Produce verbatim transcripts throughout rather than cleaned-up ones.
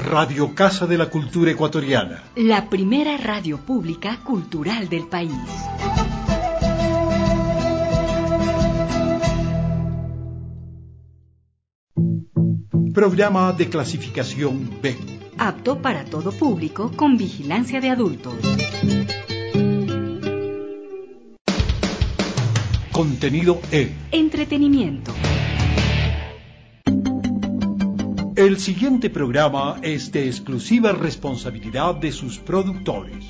Radio Casa de la Cultura Ecuatoriana. La primera radio pública cultural del país. Programa de clasificación B. Apto para todo público con vigilancia de adultos. Contenido E. Entretenimiento. El siguiente programa es de exclusiva responsabilidad de sus productores.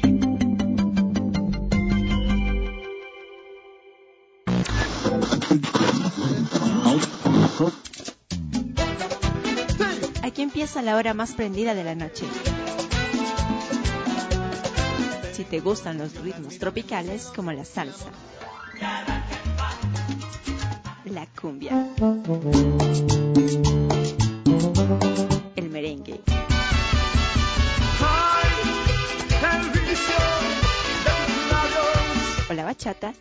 Aquí empieza la hora más prendida de la noche. Si te gustan los ritmos tropicales como la salsa, la cumbia, el merengue o la bachata,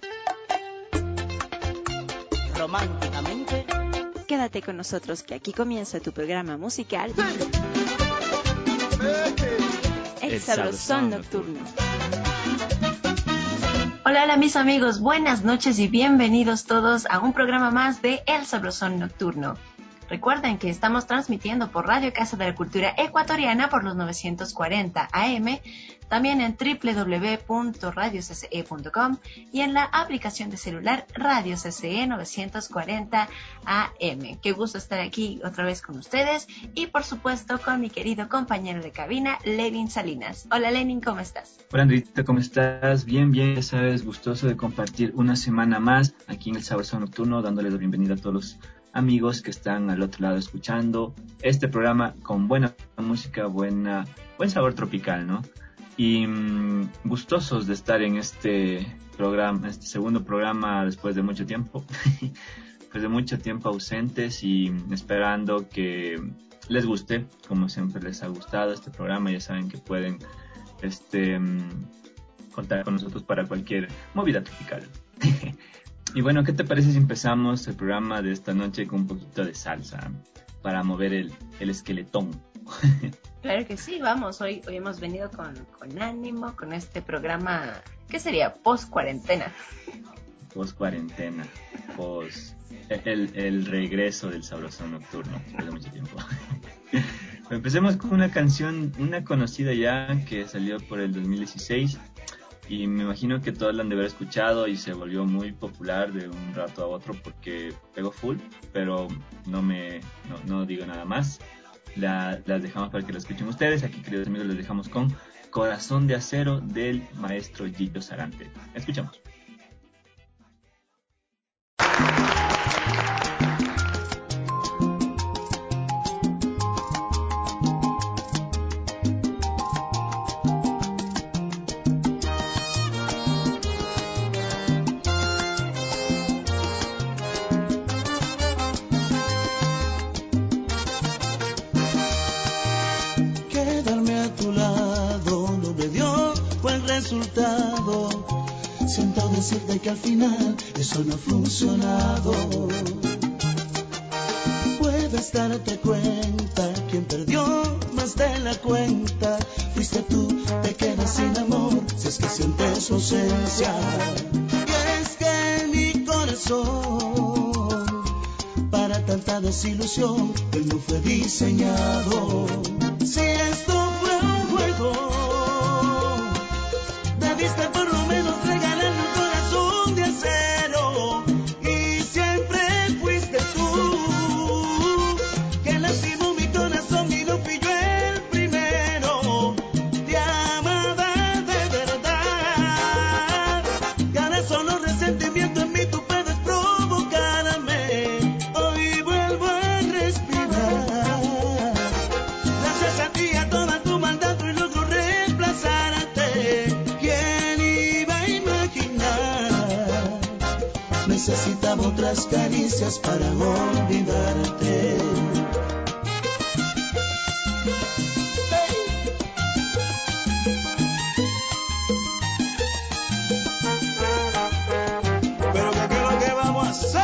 románticamente, quédate con nosotros que aquí comienza tu programa musical, El, El Sabrosón Nocturno. Hola, hola mis amigos, buenas noches y bienvenidos todos a un programa más de El Sabrosón Nocturno. Recuerden que estamos transmitiendo por Radio Casa de la Cultura Ecuatoriana por los novecientos cuarenta A M, también en doble u doble u doble u punto radio c c e punto com y en la aplicación de celular Radio C C E novecientos cuarenta A M. Qué gusto estar aquí otra vez con ustedes y por supuesto con mi querido compañero de cabina, Lenin Salinas. Hola Lenin, ¿cómo estás? Hola Andrita, ¿cómo estás? Bien, bien, ya sabes, gustoso de compartir una semana más aquí en el Sabrosón Nocturno, dándoles la bienvenida a todos los amigos que están al otro lado escuchando este programa con buena música, buena, buen sabor tropical, ¿no? Y mmm, gustosos de estar en este programa, este segundo programa después de mucho tiempo, después de mucho tiempo ausentes y esperando que les guste, como siempre les ha gustado este programa. Ya saben que pueden este mmm, contar con nosotros para cualquier movida tropical. Y bueno, ¿qué te parece si empezamos el programa de esta noche con un poquito de salsa para mover el, el esqueletón? Claro que sí, vamos, hoy, hoy hemos venido con, con ánimo, con este programa, ¿qué sería? Post-cuarentena. Post-cuarentena, post... El, el regreso del Sabrosón Nocturno, después de mucho tiempo. Empecemos con una canción, una conocida ya, que salió por el dos mil dieciséis. Y me imagino que todos la han de haber escuchado y se volvió muy popular de un rato a otro porque pegó full, pero no me no, no digo nada más. La, las dejamos para que la escuchen ustedes. Aquí, queridos amigos, les dejamos con Corazón de Acero del maestro Gillo Sarante. Escuchamos. Siento decirte que al final eso no ha funcionado. Puedes darte cuenta, quien perdió más de la cuenta fuiste tú, te quedas sin amor si es que sientes su ausencia. Y es que mi corazón para tanta desilusión él no fue diseñado. Si esto fue un juego, debiste por lo menos regalarle un corazón de acero. Y siempre fuiste tú que lastimó mi corazón y no fui yo el primero. Te amaba de verdad y ahora solo resentimiento en mí tú puedes provocarme. Hoy vuelvo a respirar gracias a ti, a toda tu maldad y logro reemplazarte. Necesitaba otras caricias para olvidarte. Pero ¿qué es lo que vamos a hacer?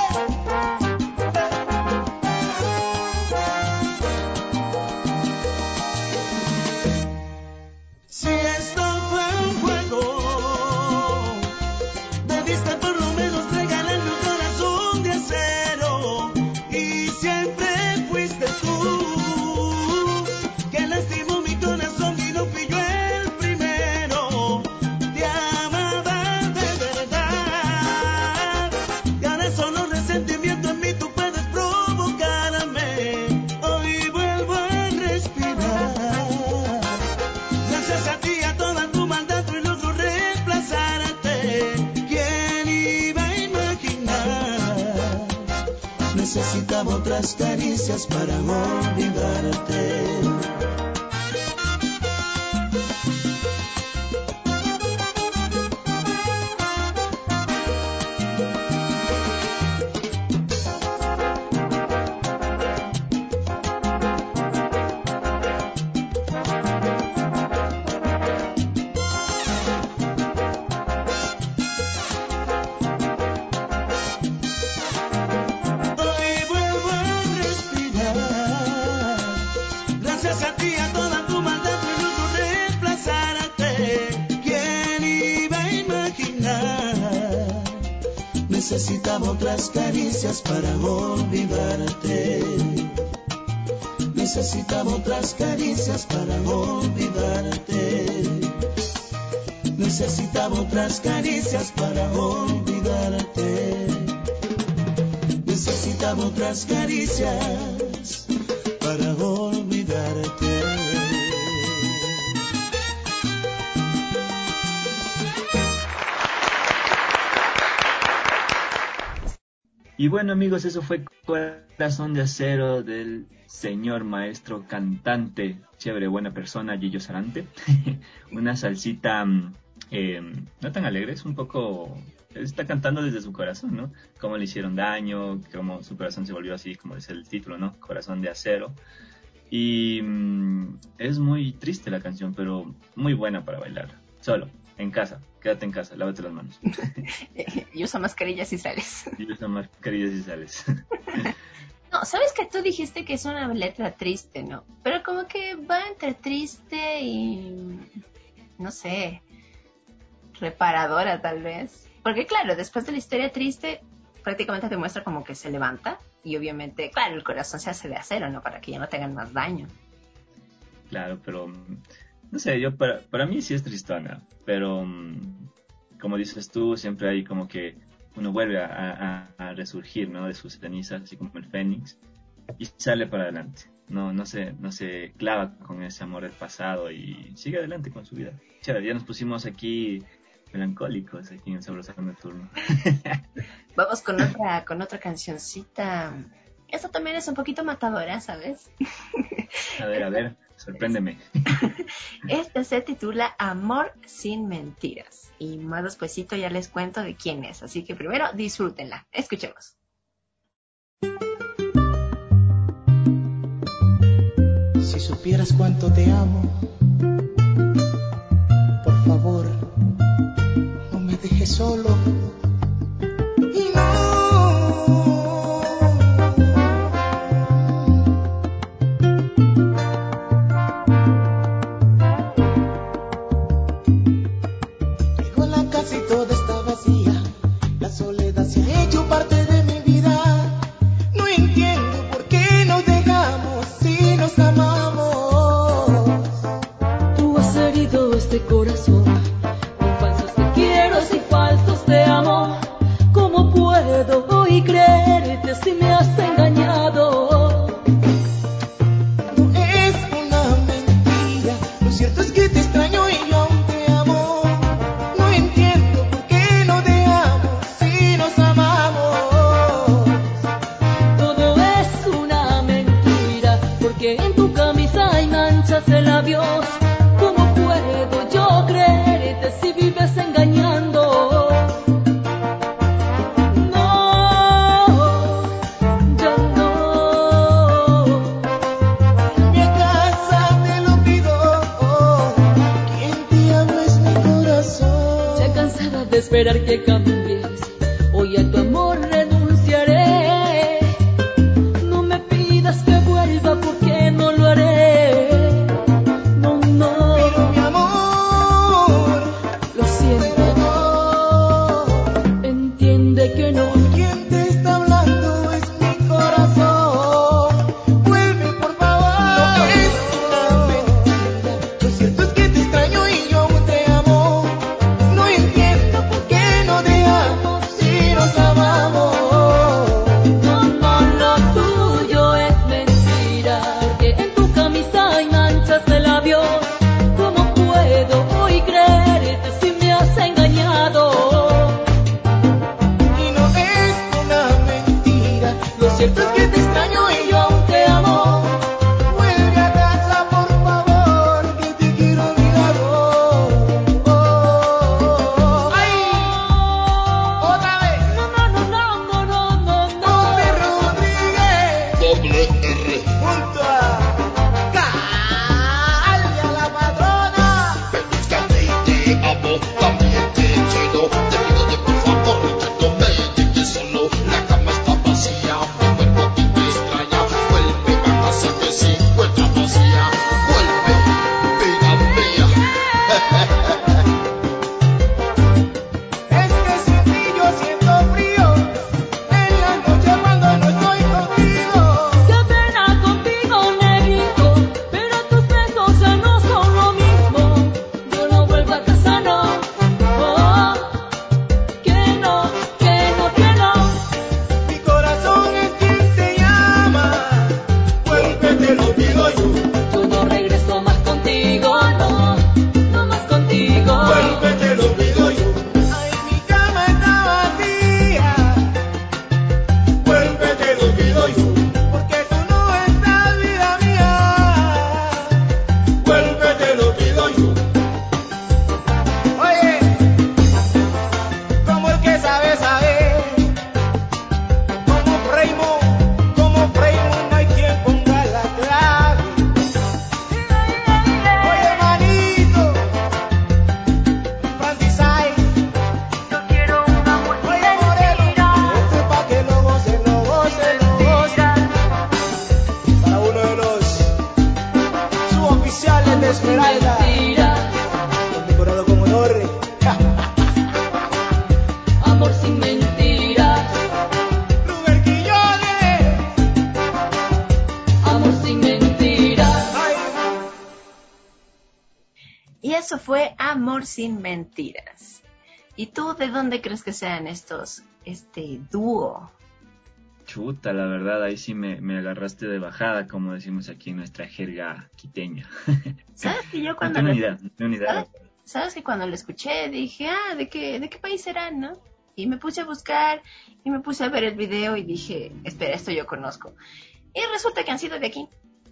Necesitaba otras caricias para olvidarte. Necesitaba otras caricias para olvidarte. Necesitaba otras caricias para olvidarte. Necesitaba otras caricias para olvidarte. Necesitaba otras caricias para olvidarte. Y bueno, amigos, eso fue Corazón de Acero del señor maestro cantante, chévere, buena persona, Gillo Sarante. Una salsita eh, no tan alegre, es un poco... Está cantando desde su corazón, ¿no? Cómo le hicieron daño, cómo su corazón se volvió así, como dice el título, ¿no? Corazón de Acero. Y mm, es muy triste la canción, pero muy buena para bailar. Solo, en casa. Quédate en casa, lávate las manos. Y usa mascarillas y sales. Y usa mascarillas y sales. No, sabes que tú dijiste que es una letra triste, ¿no? Pero como que va entre triste y... no sé... reparadora, tal vez. Porque claro, después de la historia triste, prácticamente te muestra como que se levanta. Y obviamente, claro, el corazón se hace de acero, ¿no? Para que ya no te hagan más daño. Claro, pero... no sé, yo para, para mí sí es tristona, pero como dices tú, siempre hay como que uno vuelve a, a, a resurgir, ¿no? De sus cenizas, así como el fénix, y sale para adelante. No, no se, no se clava con ese amor del pasado y sigue adelante con su vida. Chévere, ya nos pusimos aquí melancólicos aquí en el Sabroso Nocturno. Vamos con otra, con otra cancioncita. Esta también es un poquito matadora, ¿sabes? A ver, a ver, sorpréndeme. Esta se titula Amor sin mentiras. Y más despuesito ya les cuento de quién es. Así que primero disfrútenla. Escuchemos. Si supieras cuánto te amo, por favor, no me dejes solo. No entiendo por qué no dejas Y eso fue Amor sin Mentiras. ¿Y tú de dónde crees que sean estos, este dúo? Chuta, la verdad, ahí sí me, me agarraste de bajada, como decimos aquí en nuestra jerga quiteña. ¿Sabes que yo cuando no tengo le, ni idea, no tengo ni idea. ¿sabes, sabes que cuando lo escuché dije, ah, ¿de qué, de qué país serán, no? Y me puse a buscar y me puse a ver el video y dije, espera, esto yo conozco. Y resulta que han sido de aquí.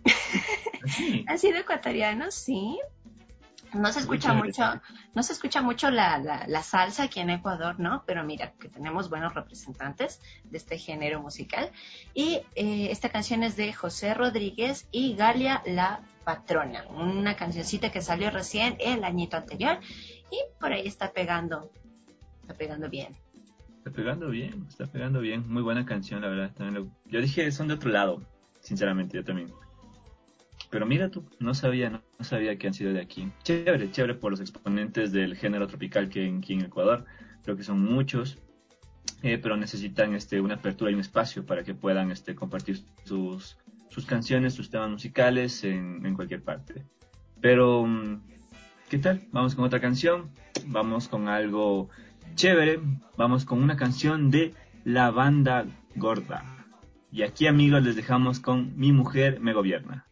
¿Sí? Han sido ecuatorianos, sí. No se escucha Muy mucho, no se escucha mucho la, la, la salsa aquí en Ecuador, ¿no? Pero mira, que tenemos buenos representantes de este género musical. Y eh, esta canción es de José Rodríguez y Galia La Patrona. Una cancioncita que salió recién el añito anterior y por ahí está pegando, está pegando bien. Está pegando bien, está pegando bien. Muy buena canción, la verdad. También lo... Yo dije, son de otro lado, sinceramente, yo también. Pero mira tú, no sabía, no, no sabía que han sido de aquí. Chévere, chévere por los exponentes del género tropical que en, aquí en Ecuador. Creo que son muchos, eh, pero necesitan este, una apertura y un espacio para que puedan este, compartir sus, sus canciones, sus temas musicales en, en cualquier parte. Pero, ¿qué tal? Vamos con otra canción, vamos con algo chévere, vamos con una canción de La Banda Gorda. Y aquí, amigos, les dejamos con Mi Mujer Me Gobierna.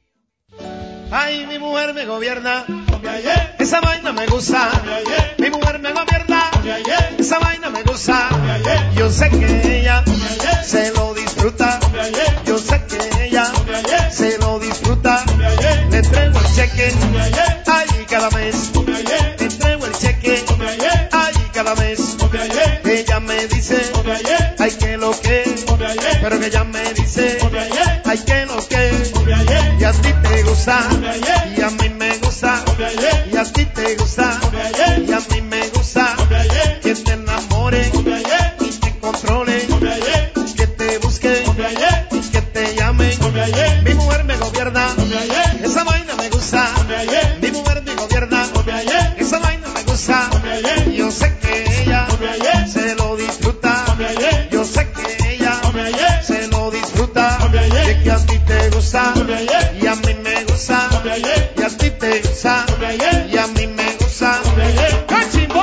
Ay, mi mujer me gobierna, esa vaina me gusta. Mi mujer me gobierna, esa vaina me gusta. Yo sé que ella se lo disfruta. Yo sé que ella se lo disfruta. Le entrego el cheque, ay, cada mes. Le entrego el cheque, ay, cada mes. Ella me dice, ay, que lo que. Pero que ella me dice, ay, que lo que. Y a ti te gusta, y a mí me gusta, y a ti te gusta, y a mí me gusta, que te enamore y te controle, que te busque y que te llame. Mi mujer me gobierna, esa vaina me gusta. Mi mujer me gobierna, esa vaina me gusta. Yo sé que ella se lo disfruta. Yo sé que ella se lo disfruta. Y que a ti te gusta y a mí me gusta. Y a ti te gusta y a mí me gusta. ¡Cachimbo!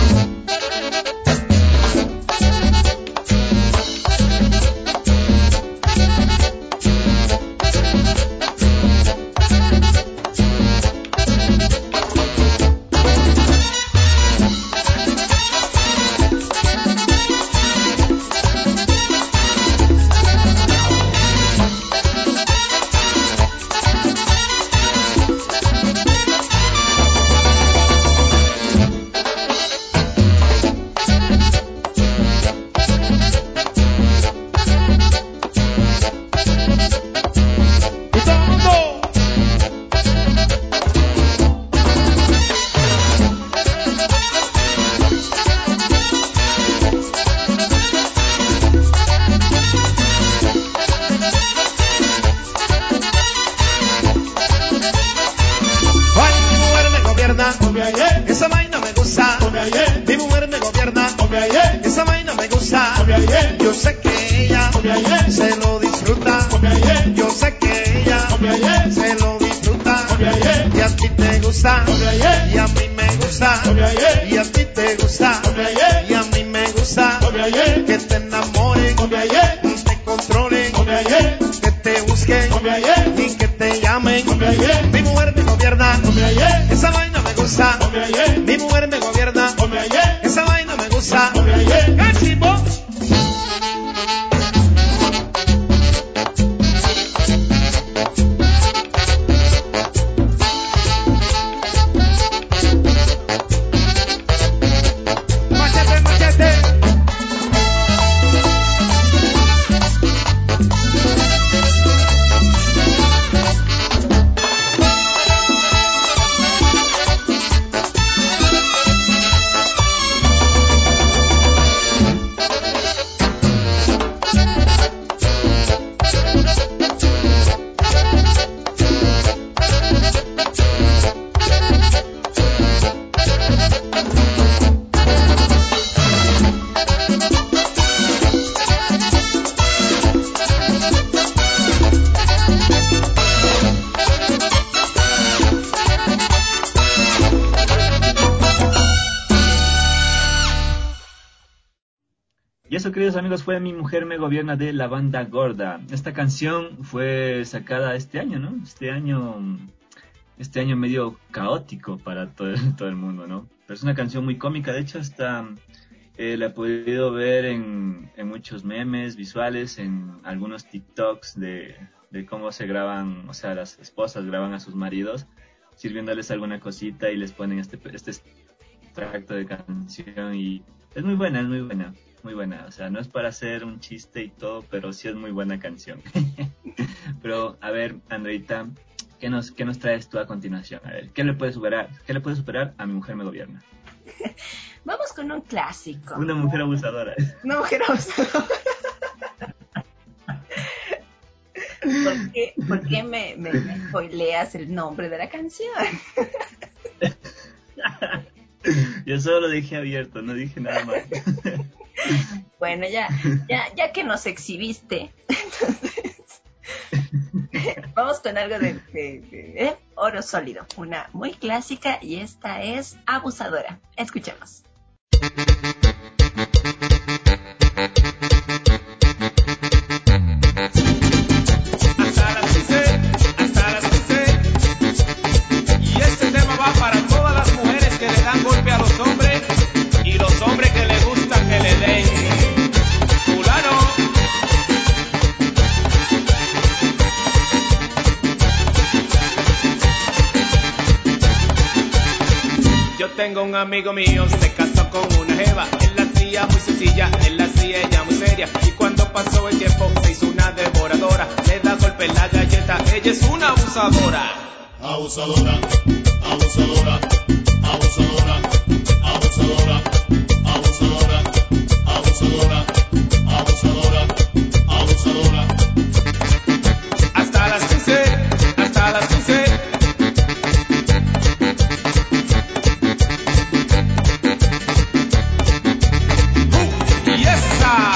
Esa vaina me gusta. Mi mujer me gobierna. Esa vaina me gusta. Yo sé que ella se lo disfruta. Yo sé que ella se lo disfruta. Y a ti te gusta. Y a mí me gusta. Y a ti te gusta. Y a mí me gusta. Que te enamoren, te controlen, que te busquen y que te llamen. Mi mujer me gobierna. Esa vaina me gusta. Mi mujer me gobierna. Esa vaina me gusta. ¡Cachimbo! Machete, machete. eso, queridos amigos, fue Mi Mujer Me Gobierna de la banda Gorda. Esta canción fue sacada este año, ¿no? Este año, este año medio caótico para todo, todo el mundo, ¿no? Pero es una canción muy cómica, de hecho, está, eh, la he podido ver en, en muchos memes visuales, en algunos TikToks de, de cómo se graban, o sea, las esposas graban a sus maridos sirviéndoles alguna cosita y les ponen este, este extracto de canción y es muy buena, es muy buena. Muy buena, o sea, no es para hacer un chiste y todo, pero sí es muy buena canción. Pero, a ver, Andreita, ¿qué nos, qué nos traes tú a continuación? A ver, ¿qué le puede superar? ¿Qué le puede superar a Mi Mujer Me Gobierna? Vamos con un clásico. Una mujer abusadora. Una mujer abusadora. ¿Por qué, por qué me, me, me spoileas el nombre de la canción? Yo solo lo dejé abierto, no dije nada más. Bueno, ya, ya, ya que nos exhibiste, entonces vamos con algo de, de, de ¿eh? oro sólido, una muy clásica y esta es Abusadora. Escuchemos. Hasta las quince, hasta las quince. Y este tema va para todas las mujeres que le dan golpe a los hombres y los hombres que les gusta que le den. Fulano. Yo tengo un amigo mío, se casó con una jeva. Él la hacía muy sencilla, él la hacía ella muy seria. Y cuando pasó el tiempo se hizo una devoradora. Le da golpe en la galleta, ella es una abusadora. Abusadora, abusadora, abusadora, abusadora, abusadora, abusadora, abusadora, abusadora. Hasta las quince, hasta las quince. Uh, y esa.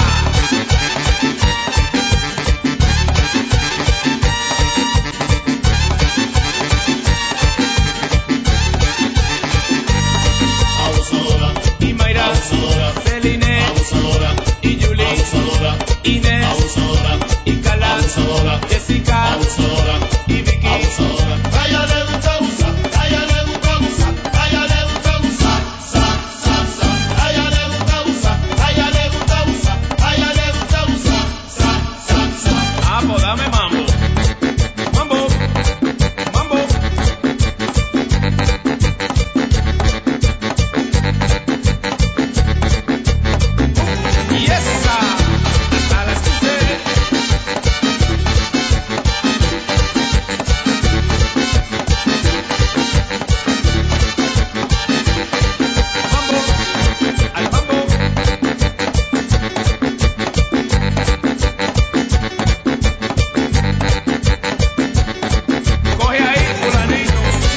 Y Mayra, Celine, y Julie, Inés, y Carla, Jessica, y Vicky. A ella le gusta abusar, a ella le gusta abusar, a ella le gusta abusar, sa, sa, sa. A ella le gusta abusar, a ella le gusta abusar, a ella le gusta abusar, sa, sa, sa. Ah, pues dame mambo, mambo, mambo. Y esa, hasta las quince. Mambo, al mambo. Coge ahí, fulanito.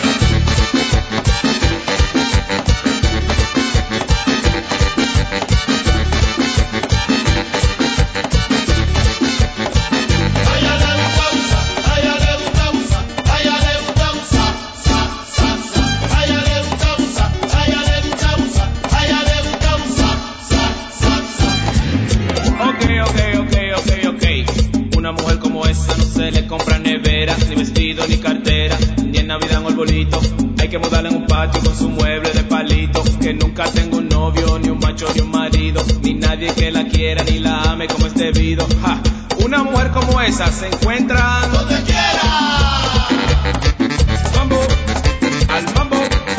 A ella le gusta abusar, a ella le gusta abusar, a ella le gusta abusar, sa, sa, sa. A ella le gusta abusar, a ella le gusta abusar, a ella le gusta abusar, sa, sa, sa. Ok, ok, ok, ok, ok. Una mujer como esa no se le compra nevera, ni vestido, ni cartera, ni en Navidad un arbolito. Hay que mudarla en un patio con su mueble de palito. Que nunca tenga un novio, ni un macho, ni un marido, ni nadie que la quiera, ni la ame como es debido. Ja. Una mujer como esa se encuentra Donde quiera. mambo, al mambo.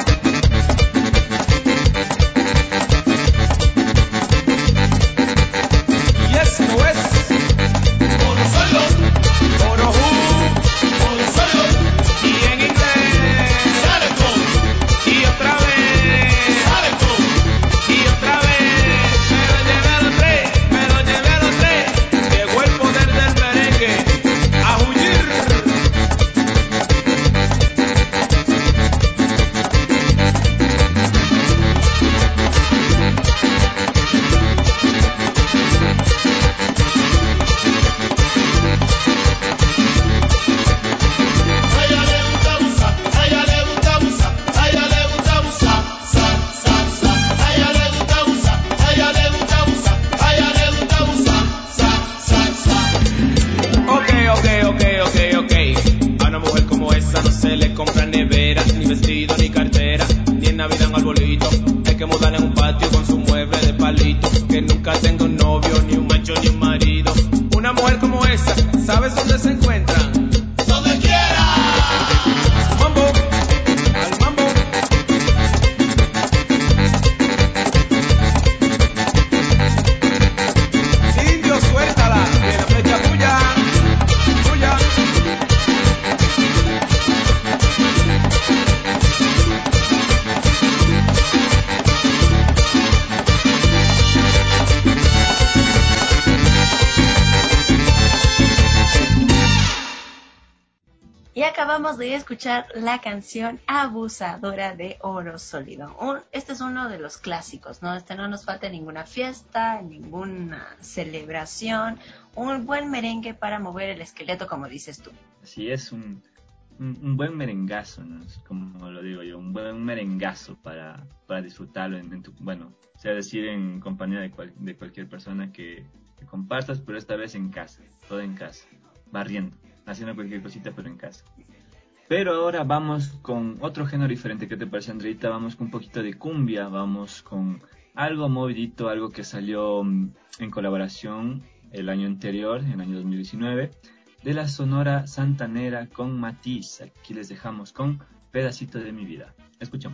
Y esto es Oro solo, Oro Who. oro solo, Y en inglés. sale con, Y otra vez. sale con. Y otra vez. Me lo llevé a los tres. Me lo llevé a los tres. Llegó el poder del merengue. A huir. Y acabamos de escuchar la canción Abusadora de Oro Sólido. Un, este es uno de los clásicos, ¿no? Este no nos falta en ninguna fiesta, en ninguna celebración. Un buen merengue para mover el esqueleto, como dices tú. Así es, un, un, un buen merengazo, ¿no? Es como lo digo yo, un buen merengazo para, para disfrutarlo en, en tu, bueno, sea decir en compañía de, cual, de cualquier persona que, que compartas, pero esta vez en casa, todo en casa, barriendo, haciendo cualquier cosita, pero en casa. Pero ahora vamos con otro género diferente. ¿Qué te parece, Andreita? Vamos con un poquito de cumbia, vamos con algo movidito, algo que salió en colaboración el año anterior, en el año dos mil diecinueve, de la Sonora Santanera con Matiz. Aquí les dejamos con Pedacito de mi vida. Escuchamos.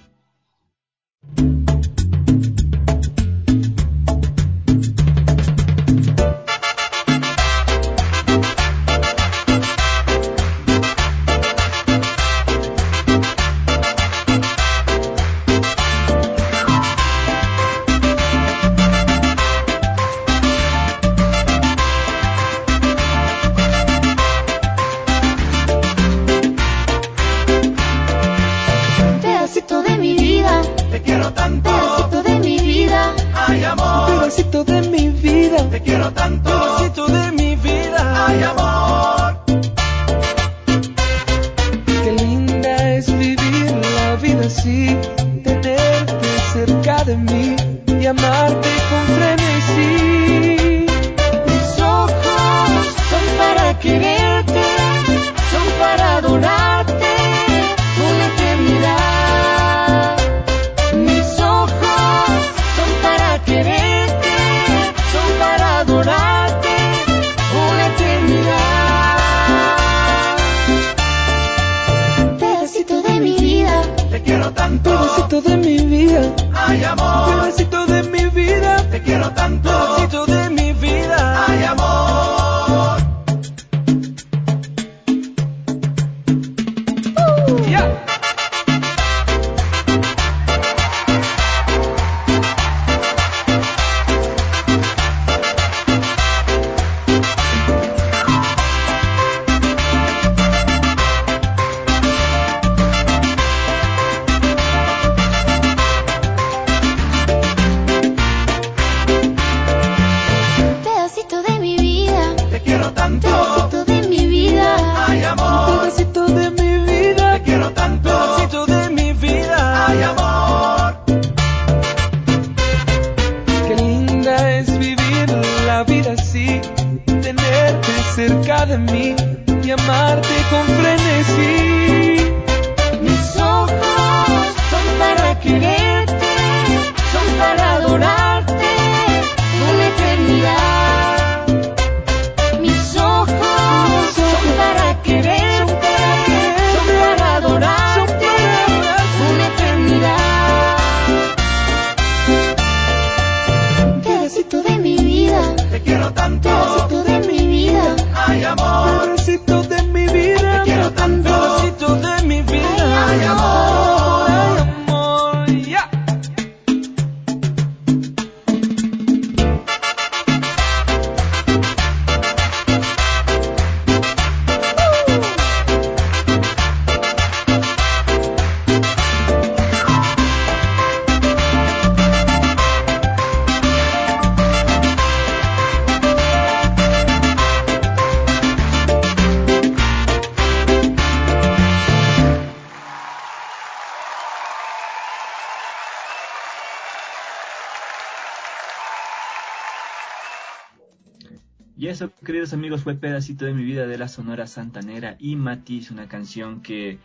Y eso, queridos amigos, fue Pedacito de mi vida de la Sonora Santanera y Matiz, una canción que,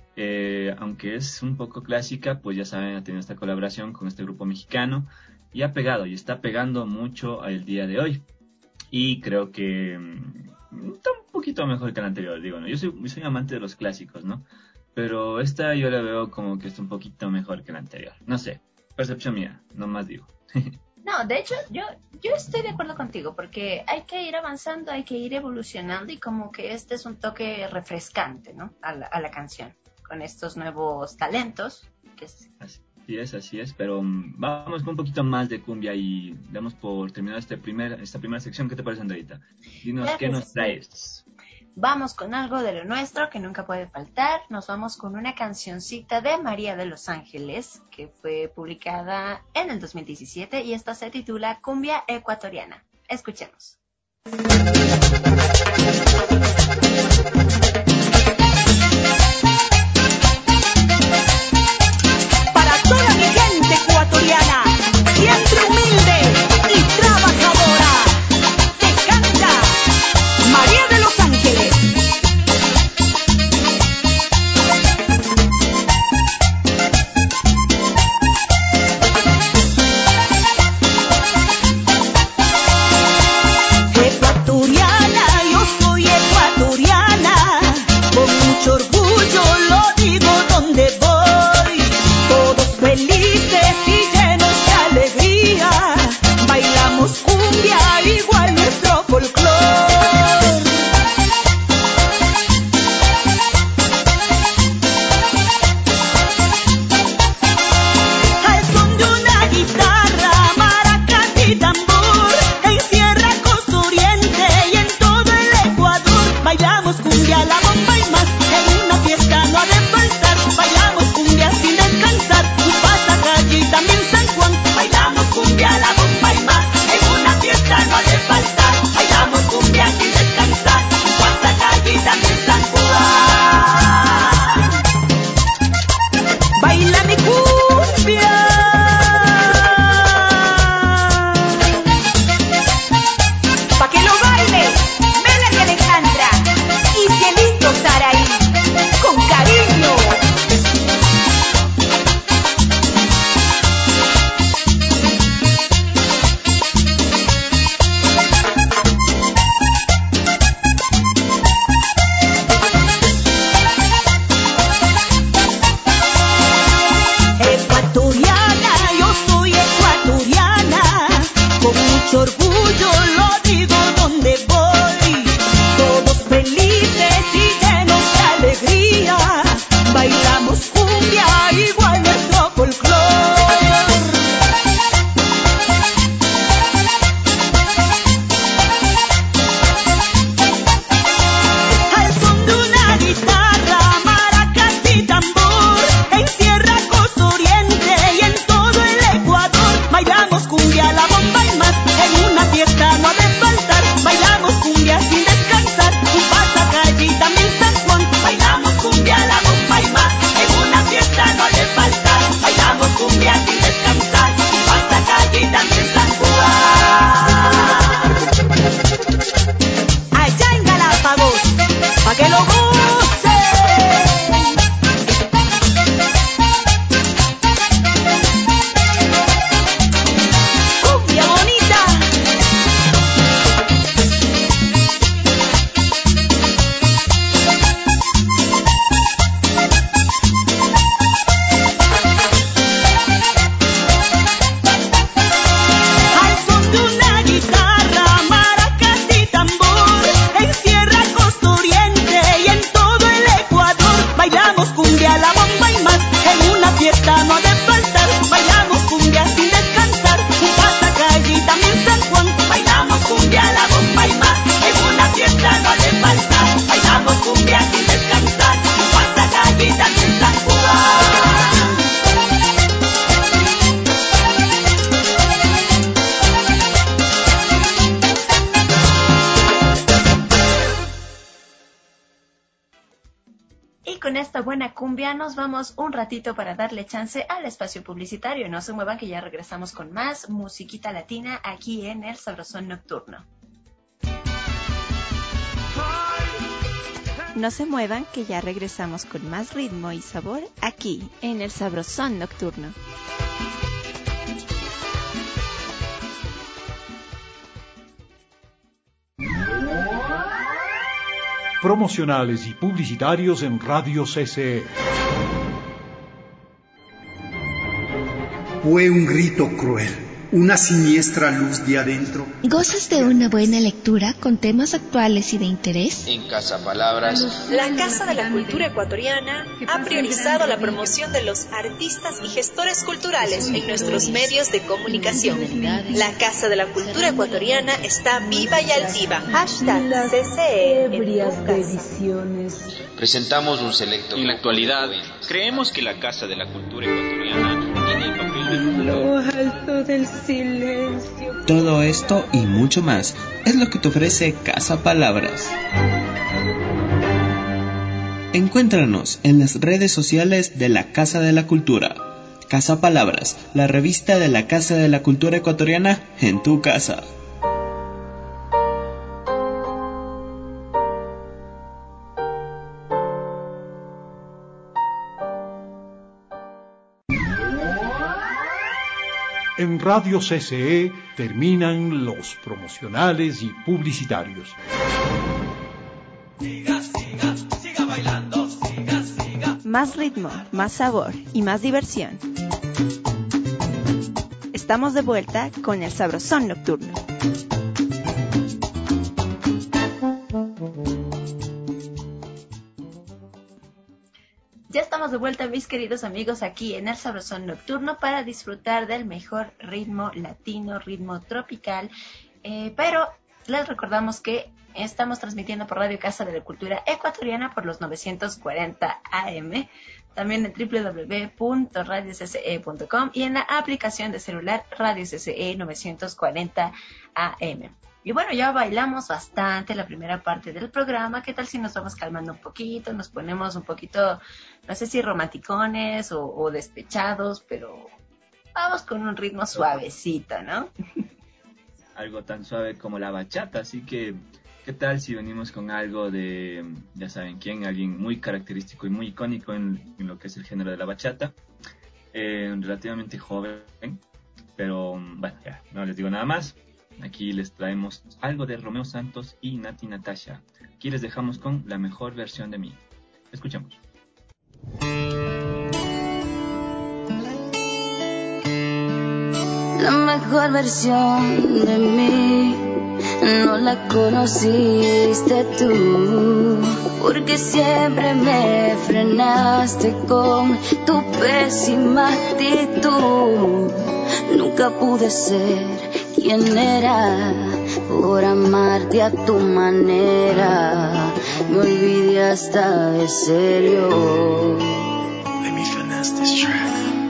eh, aunque es un poco clásica, pues ya saben, ha tenido esta colaboración con este grupo mexicano y ha pegado y está pegando mucho el día de hoy. Y creo que mmm, está un poquito mejor que la anterior, digo, ¿no? Yo soy, soy amante de los clásicos, ¿no? Pero esta yo la veo como que está un poquito mejor que la anterior. No sé, percepción mía, no más digo. No, de hecho, yo, yo estoy de acuerdo contigo, porque hay que ir avanzando, hay que ir evolucionando, y como que este es un toque refrescante, ¿no? A la, a la canción, con estos nuevos talentos. Que es... Así es, así es, pero um, vamos con un poquito más de cumbia y damos por terminar este primer, esta primera sección. ¿Qué te parece, Andreita? Dinos, Claro, ¿qué nos sí. traes? vamos con algo de lo nuestro que nunca puede faltar. Nos vamos con una cancioncita de María de los Ángeles, que fue publicada en el dos mil diecisiete y esta se titula Cumbia Ecuatoriana. Escuchemos. Para toda mi gente ecuatoriana, siempre humilde y trabajadora, te canta María de los Ángeles. Ecuatoriana, yo soy ecuatoriana, con mucho orgullo lo digo donde voy. Todos felices y llenos de alegría, bailamos cumbia igual nuestro folclor. Al son de una guitarra, maracas y tambor, en Sierra Costa Oriente y en todo el Ecuador, bailamos cumbia, la bomba y más, en una fiesta no ha de faltar, bailamos cumbia sin descansar, un pasacalle y también San Juan, bailamos cumbia, la bomba y más, en una fiesta no ha de faltar, bailamos cumbia sin descansar, un pasacalle y también San Juan. Baila mi cumbia, pa' que lo baile Melanie Alejandra y Cielito Saraí, con cariño. Ecuatoriana, yo soy ecuatoriana, con mucho orgullo lo digo donde voy. Todos felices y llenos de alegría, bailamos cumbia igual nuestro folclor. Al son de una guitarra, maracas y tambor, en Sierra Costa Oriente y en todo el Ecuador, bailamos cumbia, la bomba y más, en una fiesta no ha de faltar, bailamos cumbia sin descansar, un pasacalle y también San Juan, bailamos cumbia, la bomba y más, en una fiesta no ha de faltar, bailamos cumbia sin descansar, un pasacalle y también San Juan. Allá en Galápagos, pa' que lo gocen. Cumbia bonita. Al son de una guitarra, maracas y tambor, en Sierra Costa Oriente y en todo el Ecuador, bailamos cumbia, la bomba y más, en una fiesta no ha de faltar, bailamos cumbia sin descansar, un pasacalle y también San Juan, bailamos cumbia, la bomba y más, en una fiesta no ha de faltar, bailamos cumbia sin descansar, un pasacalle y también San Juan. Y con esta buena cumbia nos vamos un ratito para darle chance al espacio publicitario. No se muevan que ya regresamos con más musiquita latina aquí en El Sabrosón Nocturno. No se muevan que ya regresamos con más ritmo y sabor aquí en El Sabrosón Nocturno. Promocionales y publicitarios en Radio C C E. Fue un grito cruel, una siniestra luz de adentro. ¿Gozas de una buena lectura con temas actuales y de interés? En Casa Palabras, la Casa de la Cultura Ecuatoriana ha priorizado la promoción de los artistas y gestores culturales en nuestros medios de comunicación. La Casa de la Cultura Ecuatoriana está viva y altiva. Hashtag C C E en tu casa. Presentamos un selecto. En la actualidad, creemos que la Casa de la Cultura Ecuatoriana tiene el papel de lo alto del silencio. Todo esto y mucho más es lo que te ofrece Casa Palabras. Encuéntranos en las redes sociales de la Casa de la Cultura. Casa Palabras, la revista de la Casa de la Cultura Ecuatoriana en tu casa. En Radio C C E terminan los promocionales y publicitarios. Siga, siga, siga bailando, siga, siga. Más ritmo, más sabor y más diversión. Estamos de vuelta con el Sabrosón Nocturno. Ya estamos de vuelta, mis queridos amigos, aquí en el Sabrosón Nocturno para disfrutar del mejor ritmo latino, ritmo tropical. Eh, pero les recordamos que estamos transmitiendo por Radio Casa de la Cultura Ecuatoriana por los novecientos cuarenta A M, también en doble u doble u doble u punto radio c c e punto com y en la aplicación de celular Radio C C E novecientos cuarenta A M. Y bueno, ya bailamos bastante la primera parte del programa. ¿Qué tal si nos vamos calmando un poquito? Nos ponemos un poquito, no sé si romanticones o, o despechados, pero vamos con un ritmo suavecito, ¿no? Algo tan suave como la bachata, así que ¿qué tal si venimos con algo de, ya saben quién, alguien muy característico y muy icónico en, en lo que es el género de la bachata, eh, relativamente joven, pero bueno, ya, no les digo nada más. Aquí les traemos algo de Romeo Santos y Nati Natasha. Aquí les dejamos con La Mejor Versión de Mí. Escuchemos. La mejor versión de mí no la conociste tú, porque siempre me frenaste con tu pésima actitud. Nunca pude ser quien era por amarte a tu manera. Me olvidé hasta de serio. Let me finesse this track.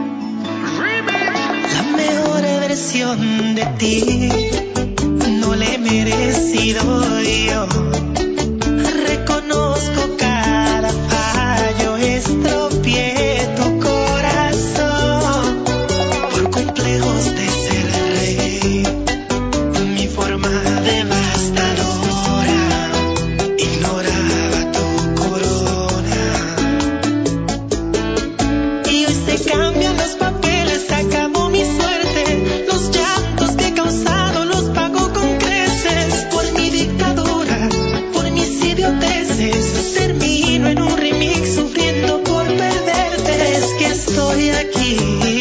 La mejor versión de ti no le he merecido yo. Reconozco cada fallo, estropeé tu corazón por complejos de ser rey. Mi forma devastadora ignoraba tu corona. Y hoy se cambian los papeles, acabó mi suerte. Los llantos que he causado los pago con creces. Por mi dictadura, por mis idioteces, termino en un remix sufriendo por perderte. Es que estoy aquí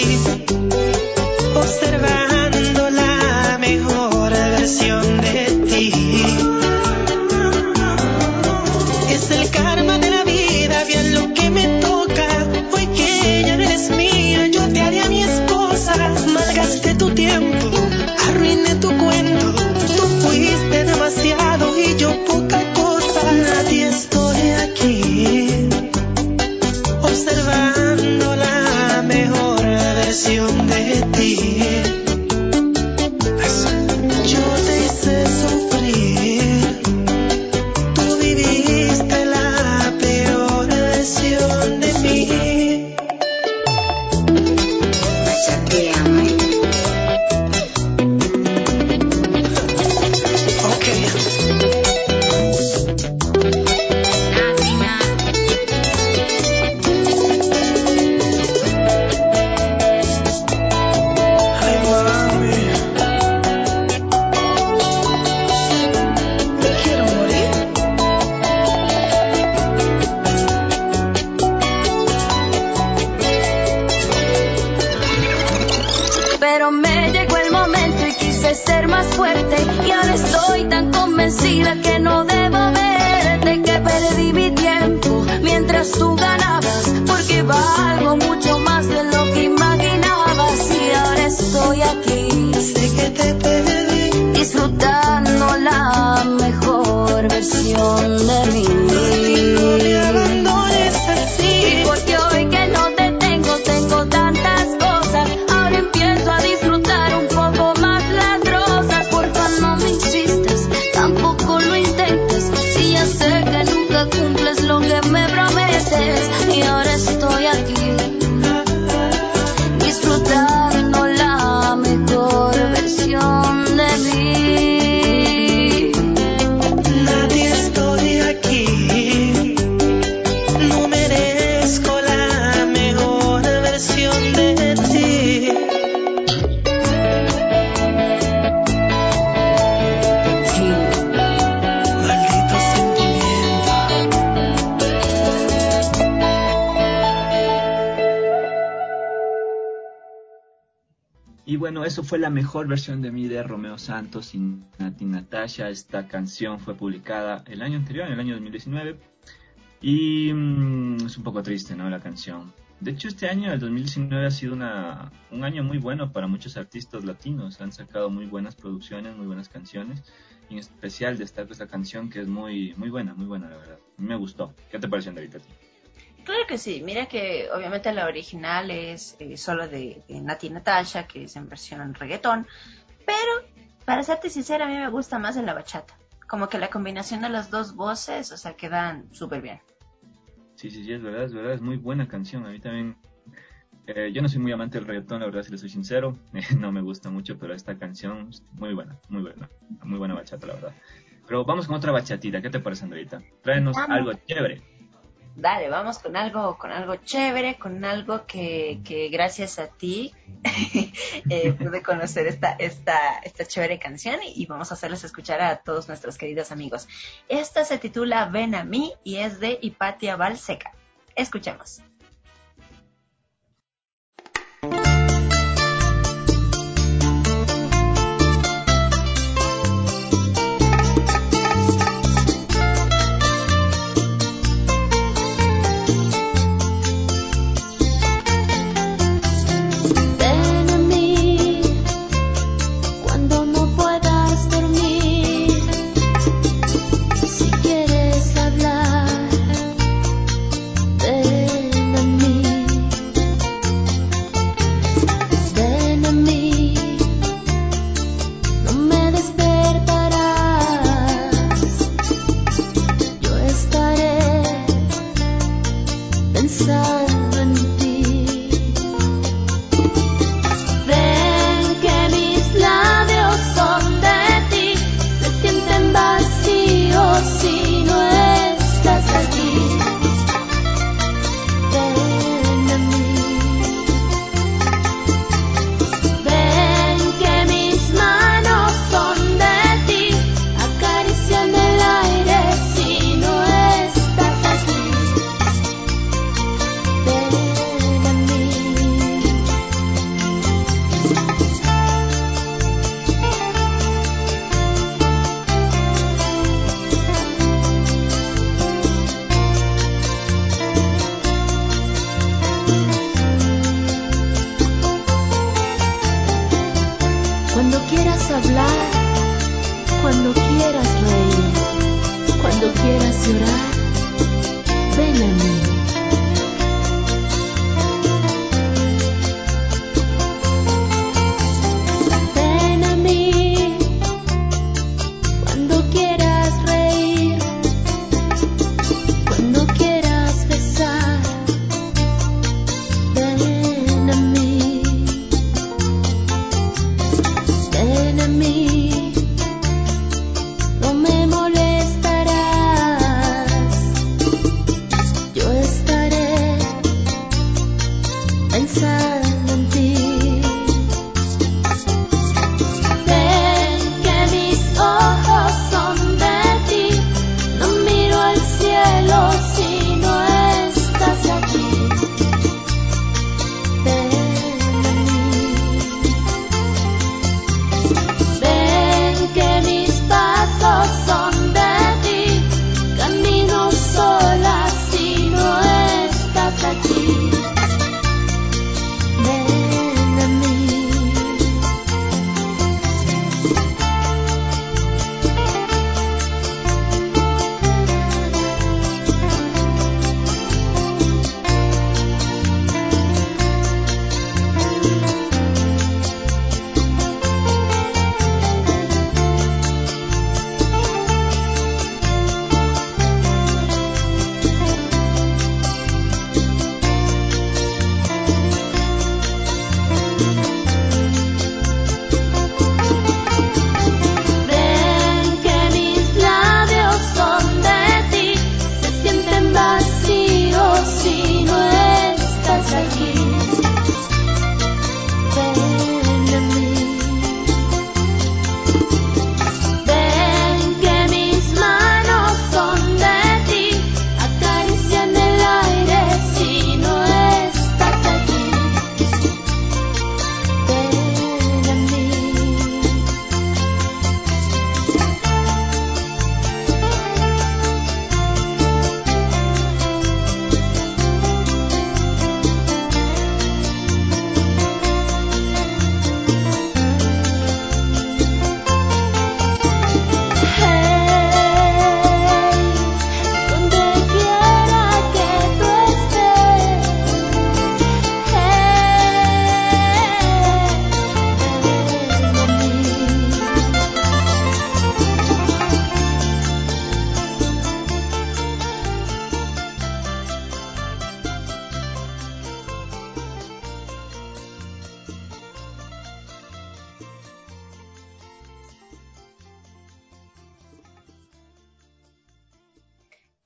observando la mejor versión de ti. Es el karma de la vida, bien lo que me toca. Hoy que ya no eres mía, yo te haré a mi esposa. Malgasté tu tiempo, arruiné tu cuento. Tú fuiste demasiado y yo poca cosa. Nadie estoy aquí observando la mejor versión de ti. Yo te hice sufrir, tú viviste la peor versión de mí. Bachateame. Okay. valgo mucho más de lo que imaginabas y ahora estoy aquí. Sé que te perdí, disfrutando la mejor versión de mí. No me abandones así. Y porque hoy que no te tengo, tengo tantas cosas. Ahora empiezo a disfrutar un poco más las rosas. Porfa, no me insistas, tampoco lo intentes. Si ya sé que nunca cumples lo que me prometes. Y ahora estoy aquí, disfrutando la mejor versión de mí. Nadie estoy aquí, no merezco la mejor versión de ti. Maldito sentimiento. Y bueno, eso fue la mejor versión de mí de Romeo Santos y Nati Natasha. Esta canción fue publicada el año anterior, en el año dos mil diecinueve. Y mmm, es un poco triste, ¿no? La canción. De hecho, este año, el dos mil diecinueve, ha sido una, un año muy bueno para muchos artistas latinos. Han sacado muy buenas producciones, muy buenas canciones. Y en especial destaco esta canción que es muy, muy buena, muy buena, la verdad. A mí me gustó. ¿Qué te pareció, Andrita, a ti? Claro que sí, mira que obviamente la original es eh, solo de, de Nati Natasha, que es en versión reggaetón, pero para serte sincera a mí me gusta más en la bachata, como que la combinación de las dos voces, o sea, quedan súper bien. Sí, sí, sí, es verdad, es verdad, es muy buena canción. A mí también, eh, yo no soy muy amante del reggaetón, la verdad, si le soy sincero, no me gusta mucho, pero esta canción es muy buena, muy buena, muy buena bachata, la verdad. Pero vamos con otra bachatita, ¿qué te parece, Andreita? Tráenos Vamos. algo chévere. Dale, vamos con algo, con algo chévere, con algo que, que gracias a ti eh, pude conocer esta, esta, esta chévere canción y vamos a hacerles escuchar a todos nuestros queridos amigos. Esta se titula Ven a mí y es de Hipatia Balseca. Escuchemos. Ven a mí cuando no puedas dormir. Si quieres hablar, ven a mí. Ven a mí, no me despertarás. Yo estaré pensando en ti. Ven que mis labios son de ti, se sienten vacíos si no estás aquí. Ven a mí. Ven que mis manos son de ti, acarician el aire si no estás aquí. Ven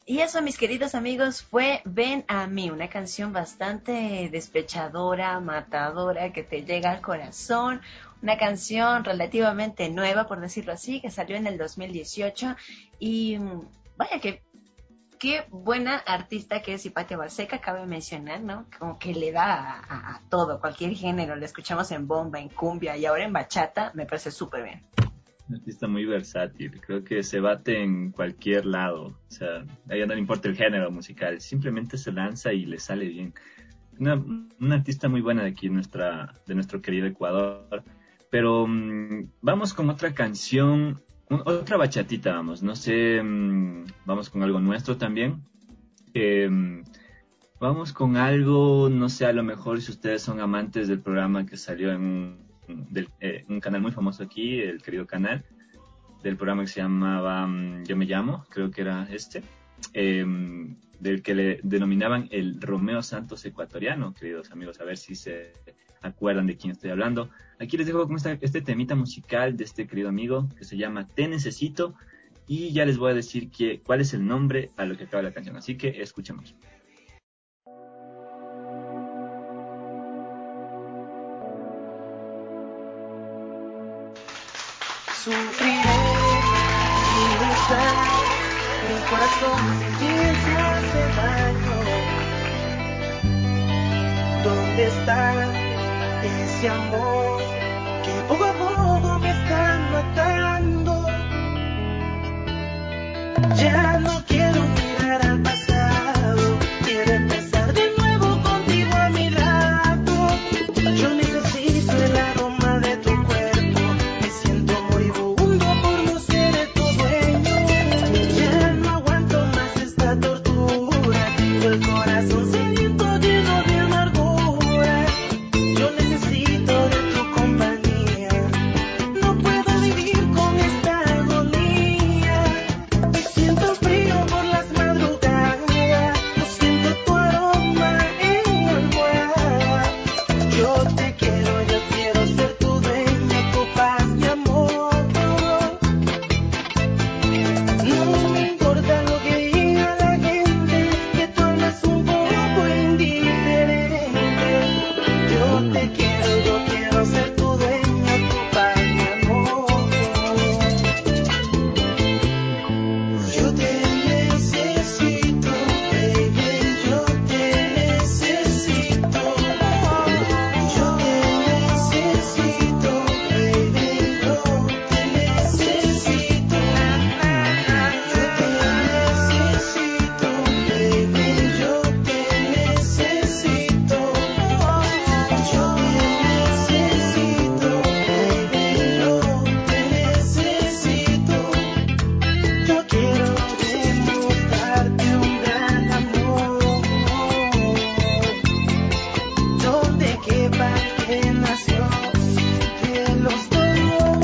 Y eso, mis queridos amigos, fue Ven a mí, una canción bastante despechadora, matadora, que te llega al corazón. Una canción relativamente nueva, por decirlo así, que salió en el dos mil dieciocho. Y vaya que qué buena artista que es Hipatia Balseca, cabe mencionar, ¿no? Como que le da a, a, a todo, cualquier género. La escuchamos en bomba, en cumbia y ahora en bachata. Me parece súper bien. Un artista muy versátil, creo que se bate en cualquier lado, o sea, a ella no le importa el género musical, simplemente se lanza y le sale bien. Una, una artista muy buena de aquí, nuestra, de nuestro querido Ecuador, pero um, vamos con otra canción, un, otra bachatita, vamos, no sé, um, vamos con algo nuestro también, eh, vamos con algo, no sé, a lo mejor si ustedes son amantes del programa que salió en un Del, eh, un canal muy famoso aquí, el querido canal del programa que se llamaba um, Yo me llamo, creo que era este, eh, del que le denominaban el Romeo Santos ecuatoriano, queridos amigos, a ver si se acuerdan de quién estoy hablando. Aquí les dejo con esta, este temita musical de este querido amigo que se llama Te Necesito, y ya les voy a decir que, cuál es el nombre a lo que acaba la canción, así que escuchemos. Sufriré sin besar, mi corazón empieza a hacer daño. ¿Dónde está ese amor que poco a poco me está matando? Ya no quiero mirar al pasado, quiero empezar de nuevo contigo a mi lado. Yo necesito el aroma de tu cuerpo, me siento moribundo por no ser tu dueño. Ya no aguanto más esta tortura, el corazón sediento lleno de amargura. Yo necesito de tu compañía, no puedo vivir con esta agonía. Me siento frío por las madrugadas, no siento tu aroma en mi almohada. Yo te quiero, yo quiero ser tu dueña, tu paz y amor. No me importa lo que diga la gente, que tú hablas un poco indiferente. Yo te quiero, yo quiero ser tu dueña, tu paz y amor. Yo te necesito, baby, yo te necesito. Yo te necesito, baby, yo te necesito. Yo te necesito, baby, yo te necesito. Yo te necesito, baby, yo te necesito. Yo quiero demostrarte un gran amor, donde quepa que nació entre los dos.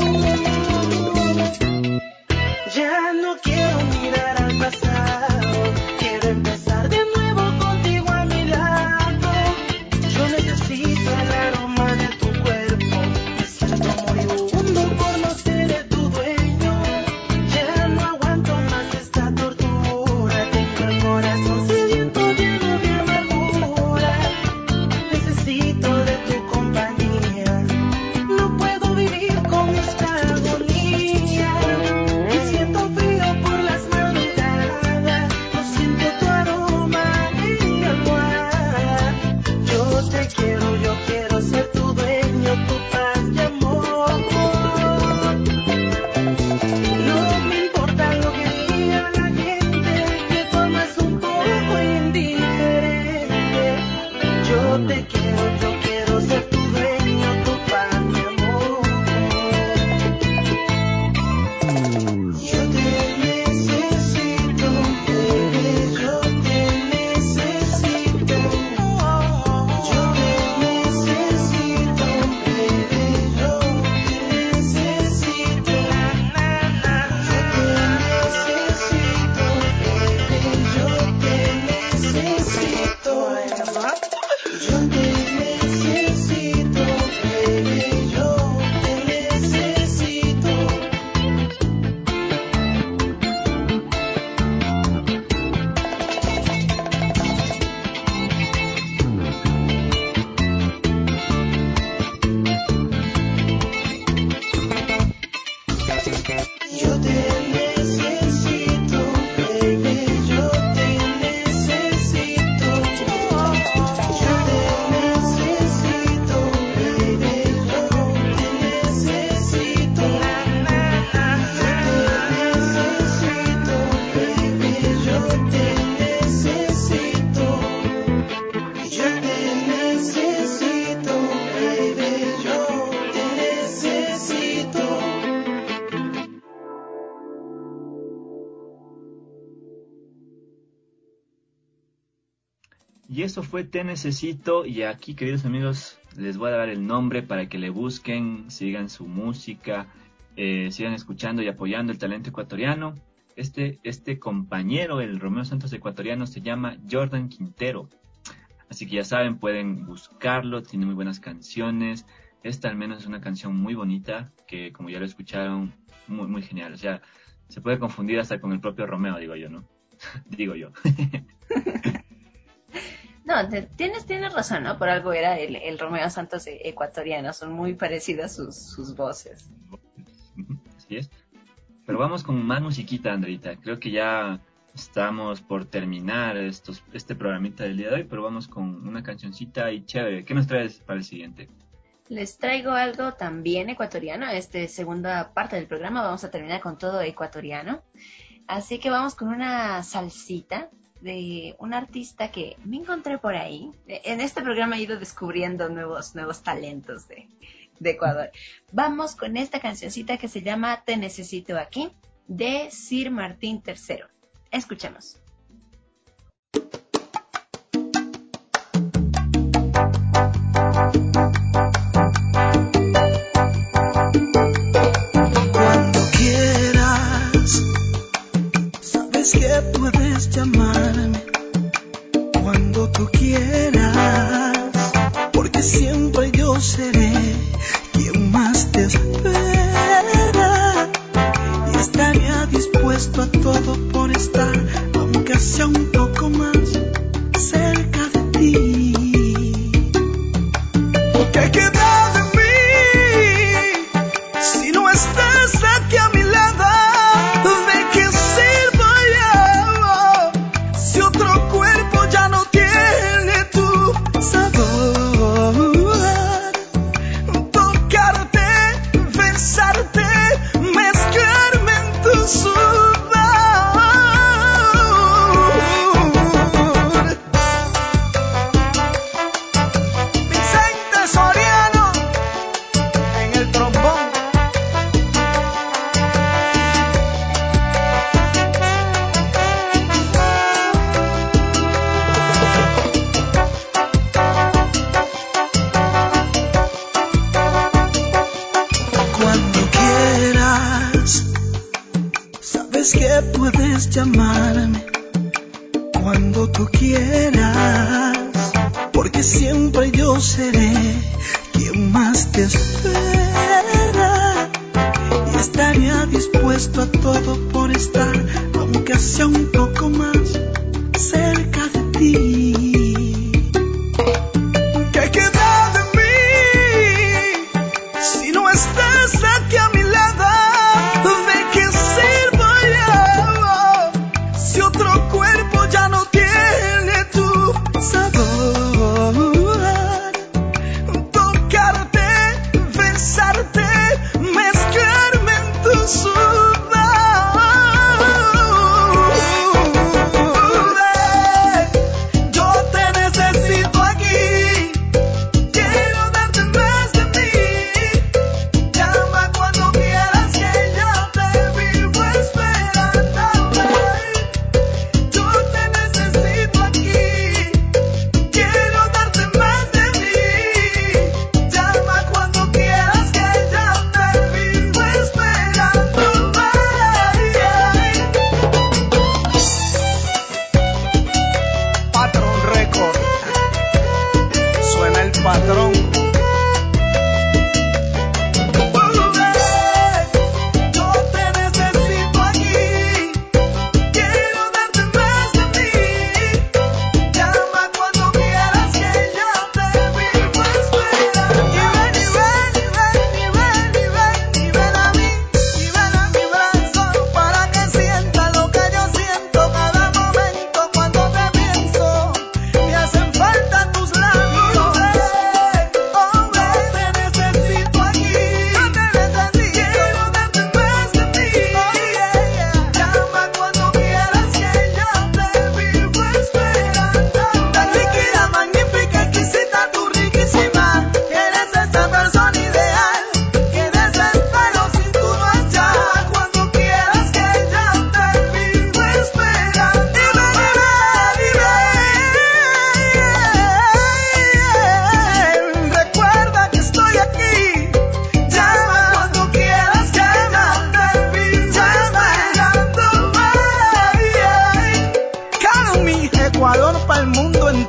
Ya no quiero mirar al pasado, quiero empezar de nuevo contigo a mi lado. Yo necesito el aroma de tu cuerpo, me siento moribundo por no ser tu dueño. Ya no aguanto más esta tortura, tengo el corazón sediento lleno de amargura. Necesito de tu compañía, no puedo vivir con esta agonía. Me siento frío por las madrugadas, no siento tu aroma en mi almohada. Yo te quiero, yo quiero ser tu dueño, tu paz y amor. No me importa lo que diga la gente, que tú amas un poco indiferente. Yo te quiero, yo quiero ser tu dueño, tu paz y amor. Yo te necesito, baby, yo te necesito. Yo te necesito, baby, yo te necesito. Yo te necesito, baby, yo te necesito. Yo te necesito, baby, yo te necesito. Y eso fue Te Necesito, y aquí, queridos amigos, les voy a dar el nombre para que le busquen, sigan su música, eh, sigan escuchando y apoyando el talento ecuatoriano. Este, este compañero, el Romeo Santos ecuatoriano, se llama Jordan Quintero. Así que ya saben, pueden buscarlo, tiene muy buenas canciones. Esta al menos es una canción muy bonita, que como ya lo escucharon, muy, muy genial. O sea, se puede confundir hasta con el propio Romeo, digo yo, ¿no? digo yo. No, te, tienes, tienes razón, ¿no? Por algo era el, el Romeo Santos ecuatoriano, son muy parecidas sus, sus voces. Así es. Pero vamos con más musiquita, Andreita. Creo que ya estamos por terminar estos, este programita del día de hoy, pero vamos con una cancioncita y chévere. ¿Qué nos traes para el siguiente? Les traigo algo también ecuatoriano. Esta segunda parte del programa vamos a terminar con todo ecuatoriano. Así que vamos con una salsita de un artista que me encontré por ahí. En este programa he ido descubriendo nuevos, nuevos talentos de, de Ecuador. Vamos con esta cancioncita que se llama Te Necesito Aquí, de Sir Martín tercero. Escuchemos. Cuando quieras, sabes que puedes llamarme. Cuando tú quieras, porque siempre yo seré quien más te espera. Y estaría dispuesto a todo por estar, aunque sea un poco más cerca de ti. ¿Qué queda de mí si no estás aquí a mi lado? ¿De qué sirvo yo si otro cuerpo ya no tiene tu sabor? Tocarte, besarte, mezclarme en tu sudor. Vicente Soriano en el trombón. Cuando quieras, sabes que puedes llamarme. Cuando tú quieras, porque siempre yo seré quien más te espera. Y estaría dispuesto a todo por estar, aunque sea un poco más cerca de ti. ¿Qué queda de mí si no estás aquí a mi lado? ¿De qué sirvo yo si otro cuerpo ya no tiene tu sabor? Tocarte, besarte, mezclarme en tu sudor.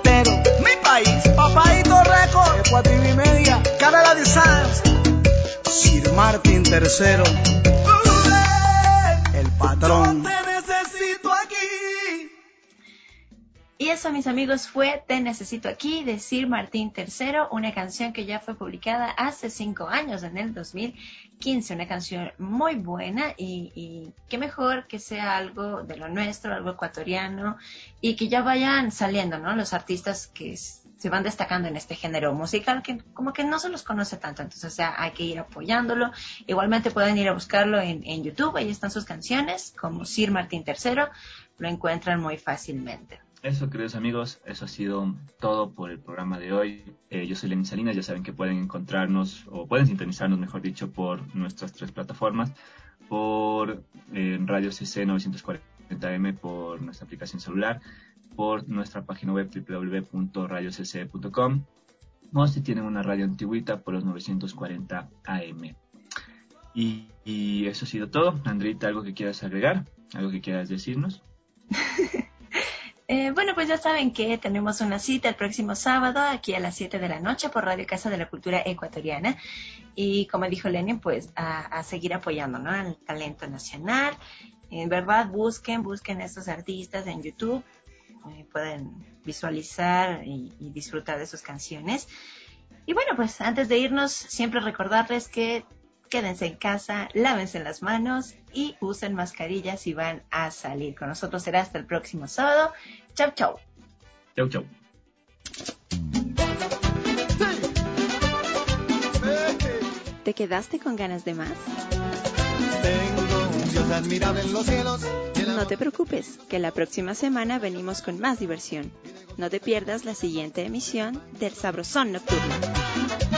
entero. Mi país, Papaito Record, Ecuador T V Media, Carela Designs, Sir Martin tercero, el patrón. Yo te necesito aquí. Y eso, mis amigos, fue Te Necesito Aquí de Sir Martín tercero, una canción que ya fue publicada hace cinco años, en el dos mil quince, una canción muy buena y, y qué mejor que sea algo de lo nuestro, algo ecuatoriano, y que ya vayan saliendo, ¿no? Los artistas que s- se van destacando en este género musical que como que no se los conoce tanto, entonces o sea, hay que ir apoyándolo. Igualmente pueden ir a buscarlo en, en YouTube, ahí están sus canciones, como Sir Martín tercero, lo encuentran muy fácilmente. Eso, queridos amigos, eso ha sido todo por el programa de hoy. Eh, yo soy Lenin Salinas, ya saben que pueden encontrarnos, o pueden sintonizarnos, mejor dicho, por nuestras tres plataformas, por eh, Radio C C novecientos cuarenta M, por nuestra aplicación celular, por nuestra página web doble u doble u doble u punto radio c c punto com, o si tienen una radio antigüita, por los novecientos cuarenta A M. Y, y eso ha sido todo. Andreita, ¿algo que quieras agregar? ¿Algo que quieras decirnos? Eh, bueno, pues ya saben que tenemos una cita el próximo sábado aquí a las siete de la noche por Radio Casa de la Cultura Ecuatoriana. Y como dijo Lenin, pues a, a seguir apoyando, ¿no?, al talento nacional. En verdad, busquen, busquen a estos artistas en YouTube. Eh, pueden visualizar y, y disfrutar de sus canciones. Y bueno, pues antes de irnos, siempre recordarles que quédense en casa, lávense las manos y usen mascarillas si van a salir. Con nosotros será hasta el próximo sábado. Chau, chau. Chau, chau. ¿Te quedaste con ganas de más? Tengo un Dios admirable en los cielos. No te preocupes, que la próxima semana venimos con más diversión. No te pierdas la siguiente emisión del Sabrosón Nocturno.